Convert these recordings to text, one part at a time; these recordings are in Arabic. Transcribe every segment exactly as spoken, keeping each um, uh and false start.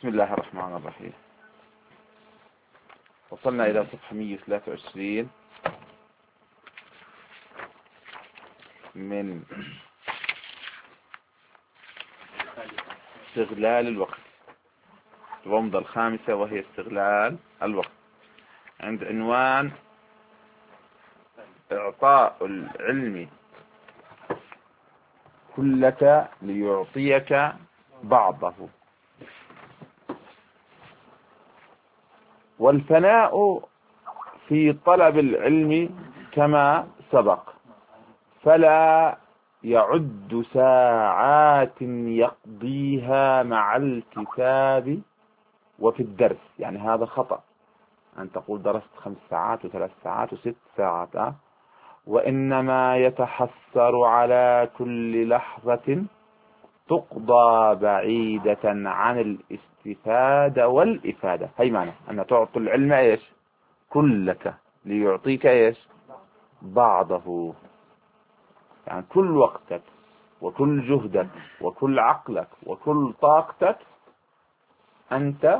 بسم الله الرحمن الرحيم. وصلنا إلى صفحة مئة وثلاثة وعشرين من استغلال الوقت، الرمضة الخامسة وهي استغلال الوقت، عند عنوان إعطاء العلم كلك ليعطيك بعضه. والفناء في طلب العلم كما سبق، فلا يعد ساعات يقضيها مع الكتاب وفي الدرس. يعني هذا خطأ أن تقول درست خمس ساعات وثلاث ساعات وست ساعات أه؟ وإنما يتحسر على كل لحظة تقضى بعيدة عن الاستفادة والإفادة. هي معنى أن تعطي العلم إيش كلك ليعطيك إيش بعضه. يعني كل وقتك وكل جهدك وكل عقلك وكل طاقتك أنت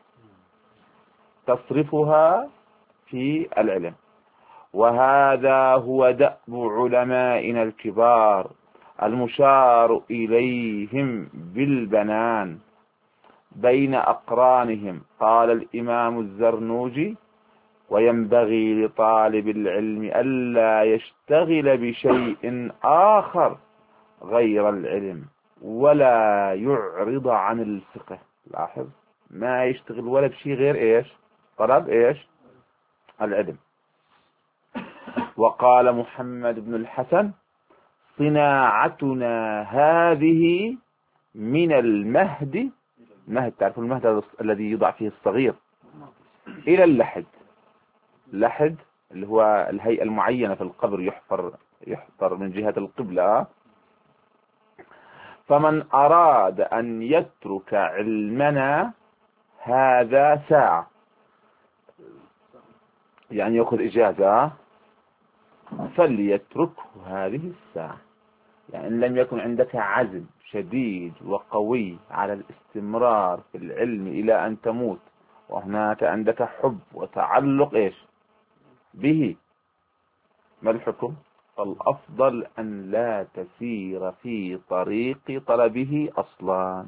تصرفها في العلم. وهذا هو دأب علمائنا الكبار المشار إليهم بالبنان بين أقرانهم. قال الإمام الزرنوجي: وينبغي لطالب العلم ألا يشتغل بشيء آخر غير العلم ولا يعرض عن الفقه. لاحظ، ما يشتغل ولا بشيء غير إيش طلب إيش العلم. وقال محمد بن الحسن: صناعتنا هذه من المهد، المهد تعرفون المهد الذي يوضع فيه الصغير، إلى اللحد. اللحد اللي هو الهيئة المعينة في القبر، يحفر يحفر من جهة القبلة. فمن أراد أن يترك علمنا هذا ساعة، يعني يأخذ إجازة، فليتركه هذه الساعة. يعني إن لم يكن عندك عزم شديد وقوي على الاستمرار في العلم إلى أن تموت، وهناك عندك حب وتعلق إيش به، ما الحكم؟ فالأفضل أن لا تسير في طريق طلبه أصلا.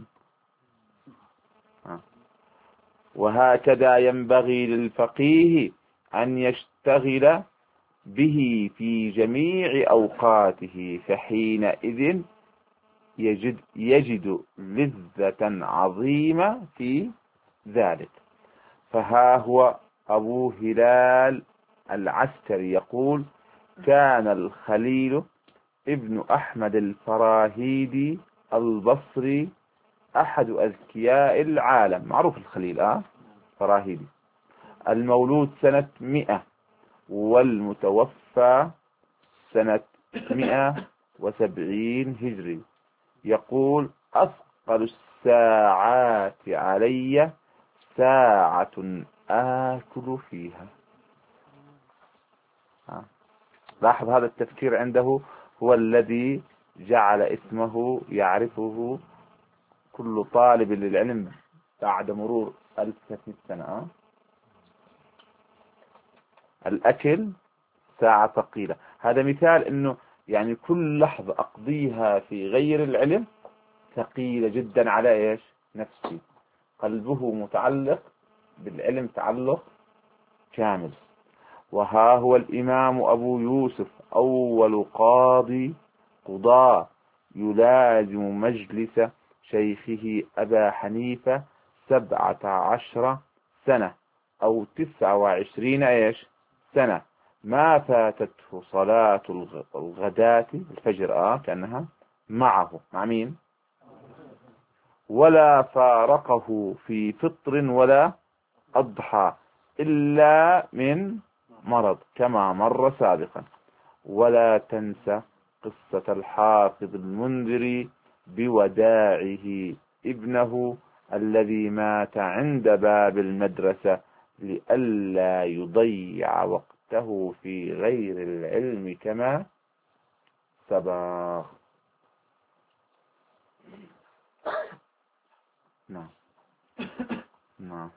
وهكذا ينبغي للفقيه أن يشتغل به في جميع أوقاته، فحينئذ يجد, يجد لذة عظيمة في ذلك. فها هو أبو هلال العسكري يقول: كان الخليل ابن أحمد الفراهيدي البصري أحد أذكياء العالم. معروف الخليل أه فراهيدي، المولود سنة مئة والمتوفى سنة مئة وسبعين هجري. يقول: أثقل الساعات علي ساعة آكل فيها. ها. لاحظ هذا التفكير عنده هو الذي جعل اسمه يعرفه كل طالب للعلم بعد مرور ألف وثلاثمئة سنة. ها. الأكل ساعة ثقيلة. هذا مثال إنه يعني كل لحظة أقضيها في غير العلم ثقيلة جدا على إيش نفسي. قلبه متعلق بالعلم تعلق كامل. وها هو الإمام أبو يوسف أول قاضي قضاة يلازم مجلس شيخه أبا حنيفة سبعة عشر سنة أو تسعة وعشرين إيش سنة، ما فاتته صلاة الغداة الفجر آه كأنها معه مع مين، ولا فارقه في فطر ولا أضحى إلا من مرض كما مر سابقا. ولا تنسى قصة الحافظ المنذري بوداعه ابنه الذي مات عند باب المدرسة لئلا يضيع وقته في غير العلم كما سبق. نعم. نعم.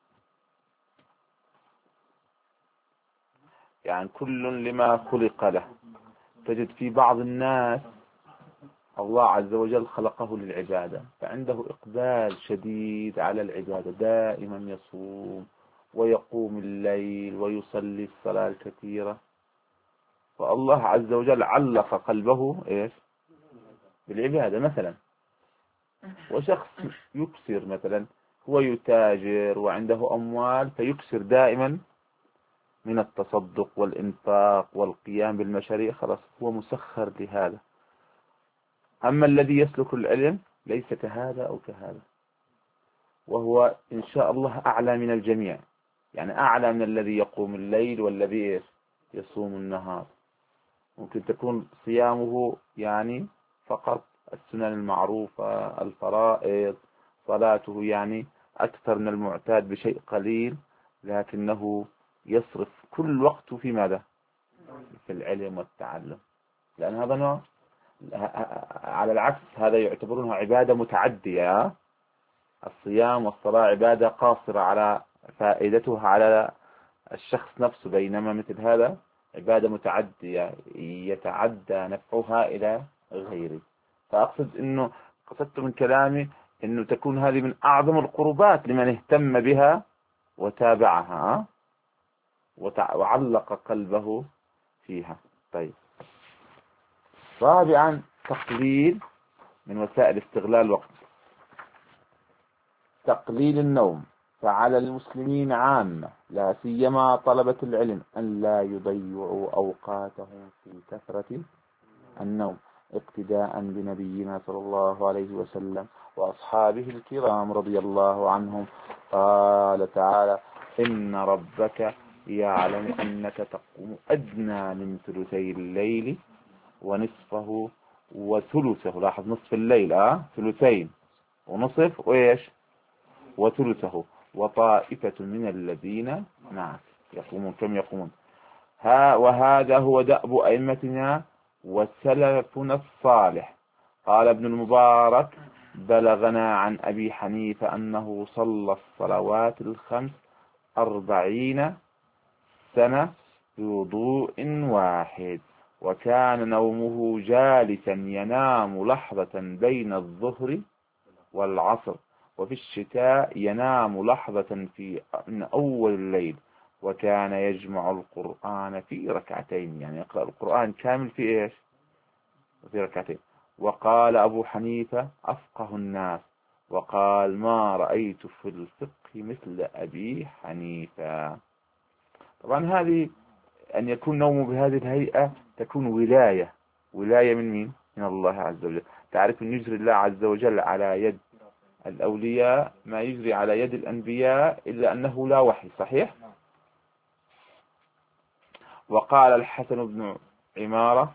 يعني كل لما خلق له. تجد في بعض الناس الله عز وجل خلقه للعبادة، فعنده إقبال شديد على العبادة، دائما يصوم ويقوم الليل ويصلي الصلاة الكثيرة، فالله عز وجل علق قلبه إيش بالعبادة. مثلا وشخص يكسر، مثلا هو يتاجر وعنده أموال، فيكسر دائما من التصدق والإنفاق والقيام بالمشاريع، خلاص هو مسخر لهذا. أما الذي يسلك العلم ليس كهذا أو كهذا، وهو إن شاء الله أعلى من الجميع، يعني أعلى من الذي يقوم الليل والذي يصوم النهار. ممكن تكون صيامه يعني فقط السنن المعروفة الفرائض، صلاته يعني أكثر من المعتاد بشيء قليل، لكنه يصرف كل وقته في ماذا؟ في العلم والتعلم، لأن هذا نوع. على العكس هذا يعتبرونها عبادة متعدية. الصيام والصلاة عبادة قاصرة على فائدتها على الشخص نفسه، بينما مثل هذا عبادة متعدية يتعدى نفعها إلى غيره. فأقصد أنه قصدت من كلامي أنه تكون هذه من أعظم القربات لمن اهتم بها وتابعها وعلق قلبه فيها. طيب، رابعا تقليل من وسائل استغلال الوقت، تقليل النوم. فعلى المسلمين عامة لا سيما طلبة العلم أن لا يضيعوا أوقاتهم في كثرة النوم، اقتداء بنبينا صلى الله عليه وسلم وأصحابه الكرام رضي الله عنهم. قال تعالى: إن ربك يعلم أنك تقوم أدنى من ثلثي الليل ونصفه وثلثه. لاحظ نصف الليل، آه ثلثين ونصف وإيش وثلثه، وطائفة من الذين معك يقومون. كم يقومون؟ ها وهذا هو دأب أئمتنا وسلفنا الصالح. قال ابن المبارك: بلغنا عن أبي حنيفة أنه صلى الصلوات الخمس أربعين سنة بوضوء واحد، وكان نومه جالسا ينام لحظة بين الظهر والعصر، وفي الشتاء ينام لحظة في من أول الليل، وكان يجمع القرآن في ركعتين، يعني يقرأ القرآن كامل في إيش في ركعتين. وقال أبو حنيفة: أفقه الناس. وقال: ما رأيت في الفقه مثل أبي حنيفة. طبعا هذه أن يكون نومه بهذه الهيئة تكون ولاية ولاية من مين؟ من الله عز وجل. تعرف أن يجري الله عز وجل على يد الأولياء ما يجري على يد الأنبياء، إلا أنه لا وحي. صحيح؟ وقال الحسن بن عمارة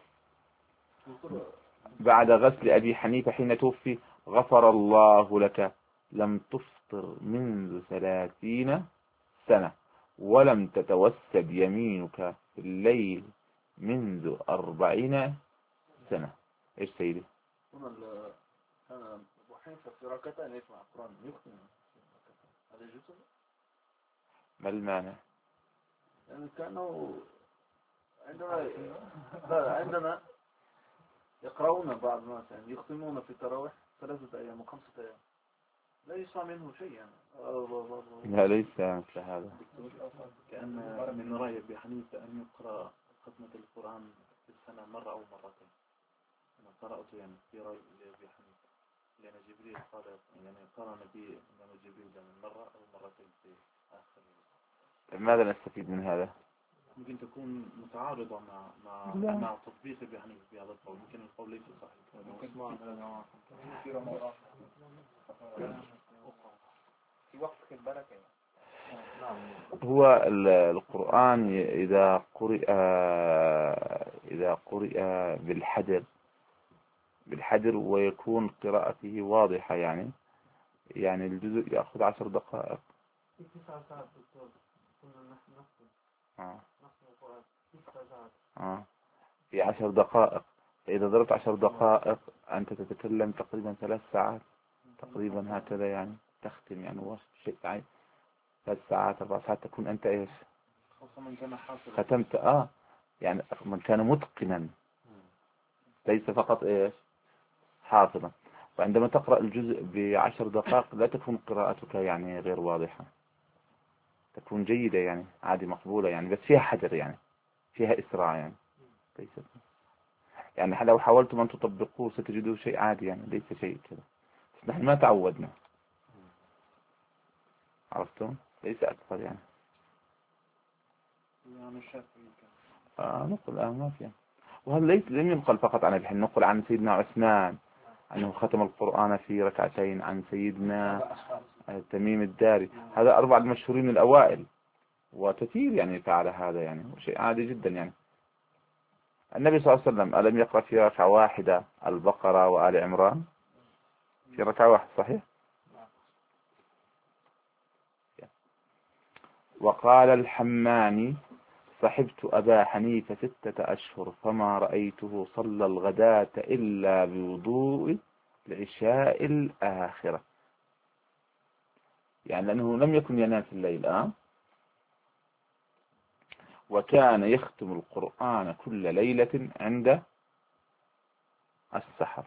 بعد غسل أبي حنيفة حين توفي: غفر الله لك، لم تفطر منذ ثلاثين سنة، ولم تتوسد يمينك في الليل منذ أربعين سنة. إيش سيدي؟ كان أبو حنيفة في ركعتين يسمع القرآن يختم هذا جزء. ما المعنى؟ يعني كانوا عندنا لا عندنا يقرؤون بعض الناس يعني يختمون في التراويح ثلاثة أيام وخمسة أيام لا يسمع منه شيء يعني. لا ليس مثل هذا. كأن من رأي أبي حنيفة أن يقرأ ختمة القرآن في السنة مرة أو مرتين. أنا قرأت يعني في رأي أبي حنيفة، لأن جبريل قال يعني قرأ نبي إنما جبريل من مرة أو مرتين في آخر. ماذا نستفيد من هذا؟ ممكن تكون متعارضة مع مع لا. مع تطبيق ابن حنيفة في هذا القول. ممكن القول ليس صحيح. في وقت البركة. هو القرآن إذا قرئ إذا قرئ بالحجر بالحجر ويكون قراءته واضحة، يعني يعني الجزء يأخذ عشر دقائق. في تسع ساعات دكتور كنا نحن نحن آه. نحن تسع ساعات. آه. في عشر دقائق، إذا ضربت عشر دقائق أنت تتكلم تقريبا ثلاث ساعات تقريبا هكذا يعني. تختم يعني هو شيء يعني ثلاث ساعات أربع ساعات تكون أنت إيش خاصة من كان حاصل ختمت آه يعني من كان متقنا ليس فقط إيش حافظا. وعندما تقرأ الجزء بعشر دقائق لا تكون قراءتك يعني غير واضحة، تكون جيدة يعني عادي مقبولة يعني، بس فيها حذر يعني، فيها إسراع يعني ليست يعني لو حاولتم أن تطبقوه ستجدوه شيء عادي يعني ليس شيء كذا، بس نحن ما تعودنا، عرفتم؟ ليس أكثر يعني. يعني الشافعي آه نقل آه ما فيها. وهذا ليس لم ينقل فقط عن ابن، نقل عن سيدنا عثمان أنه ختم القرآن في ركعتين، عن سيدنا تميم الداري، هذا أربع المشهورين الأوائل، وكثير يعني فعل هذا يعني شيء عادي جدا يعني. النبي صلى الله عليه وسلم ألم يقرأ في ركعة واحدة البقرة وآل عمران في ركعة واحدة صحيح؟ وقال الحماني صحبت أبا حنيفة ستة أشهر فما رأيته صلى الغداة إلا بوضوء العشاء الآخرة، يعني لأنه لم يكن ينام في الليل آه؟ وكان يختم القرآن كل ليلة عند السحر.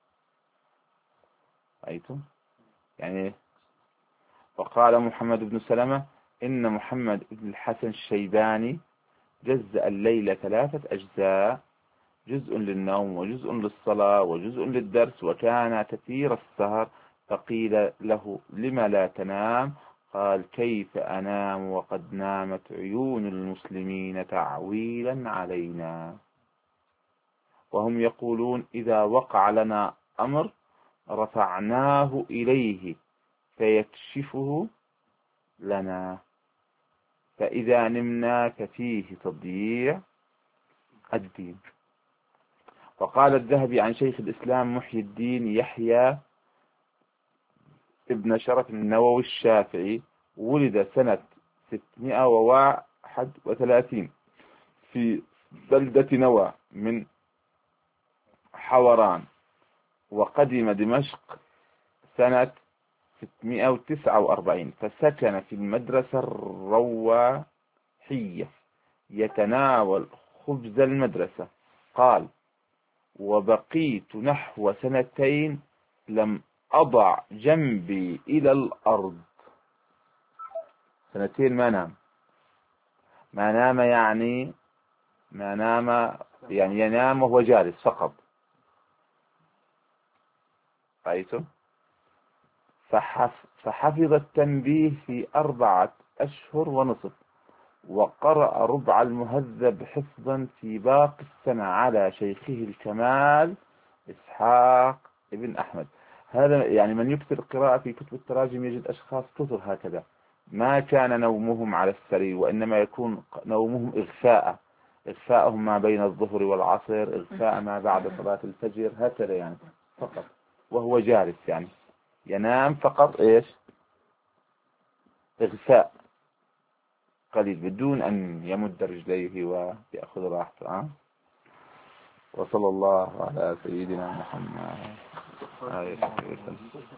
رأيتم يعني. وقال محمد بن سلمة إن محمد بن الحسن الشيباني جزأ الليل ثلاثة أجزاء، جزء للنوم وجزء للصلاة وجزء للدرس، وكان كثير السهر، فقيل له لما لا تنام؟ قال كيف أنام وقد نامت عيون المسلمين تعويلا علينا، وهم يقولون إذا وقع لنا أمر رفعناه إليه فيكشفه لنا، فإذا نمنا ففيه تضييع الدين. وقال الذهبي عن شيخ الإسلام محي الدين يحيى ابن شرف النووي الشافعي ولد سنة ستمائة وواحد وثلاثين في بلدة نوى من حوران، وقدم دمشق سنة ستمائة وتسعة وأربعين، فسكن في المدرسة الرواحية يتناول خبز المدرسة. قال وبقيت نحو سنتين لم أضع جنبي إلى الأرض، سنتين ما نام، ما نام يعني ما نام يعني ينام وهو جالس فقط. رأيتم؟ فحفظ التنبيه في أربعة أشهر ونصف، وقرأ ربع المهذب حفظا في باقي السنة على شيخه الكمال إسحاق ابن أحمد. هذا يعني من يكثر القراءة في كتب التراجم يجد أشخاص كثر هكذا ما كان نومهم على السرير، وإنما يكون نومهم إغفاء، إغفاءهم ما بين الظهر والعصر، إغفاء ما بعد صلاة الفجر، هكذا يعني فقط، وهو جالس يعني ينام فقط إيش إغفاء قليل بدون أن يمد رجليه ويأخذ راحته أه؟ وصلى الله على سيدنا محمد.